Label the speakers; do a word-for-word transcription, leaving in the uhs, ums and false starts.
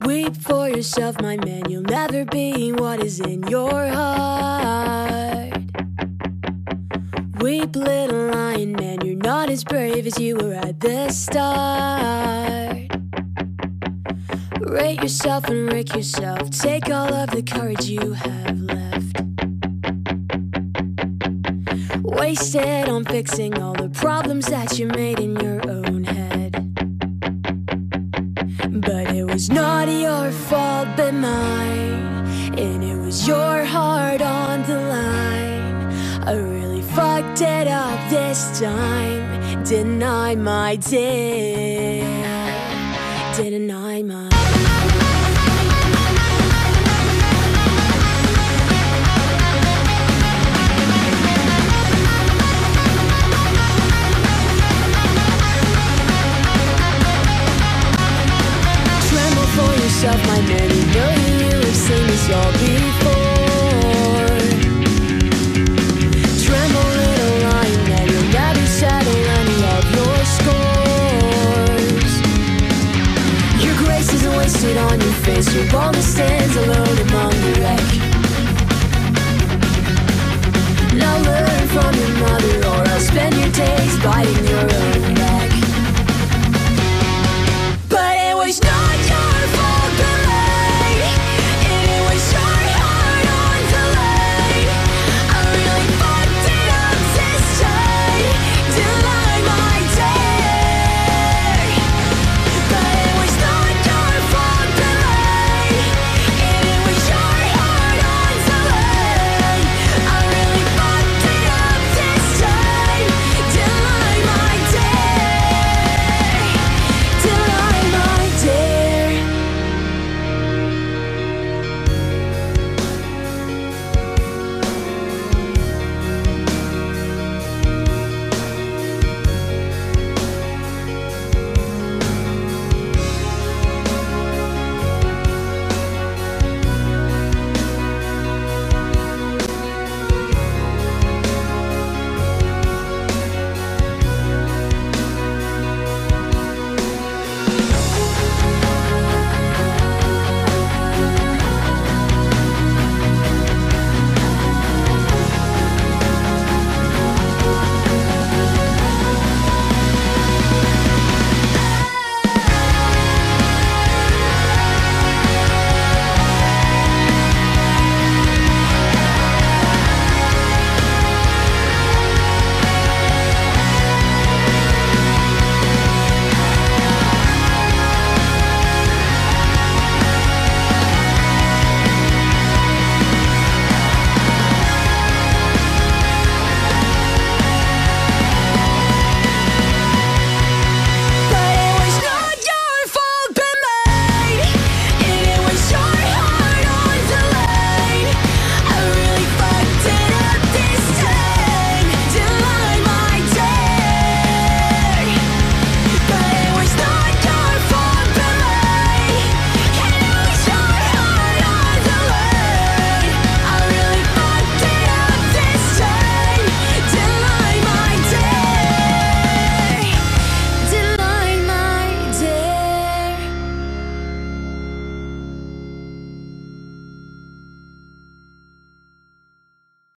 Speaker 1: Weep for yourself, my man, you'll never be what is in your heart. Weep, little lion man, you're not as brave as you were at the start. Rate yourself and rake yourself, take all of the courage you have left. Waste it on fixing all the problems that you made in your own head. But it was not your fault but mine, and it was your heart on the line. I really fucked it up this time, didn't I, my dear? Didn't I, my my man, you know that you have seen this all before. Tremble, little lion man, you'll never settle any of your scores. Your grace isn't wasted on your face, your boldness stands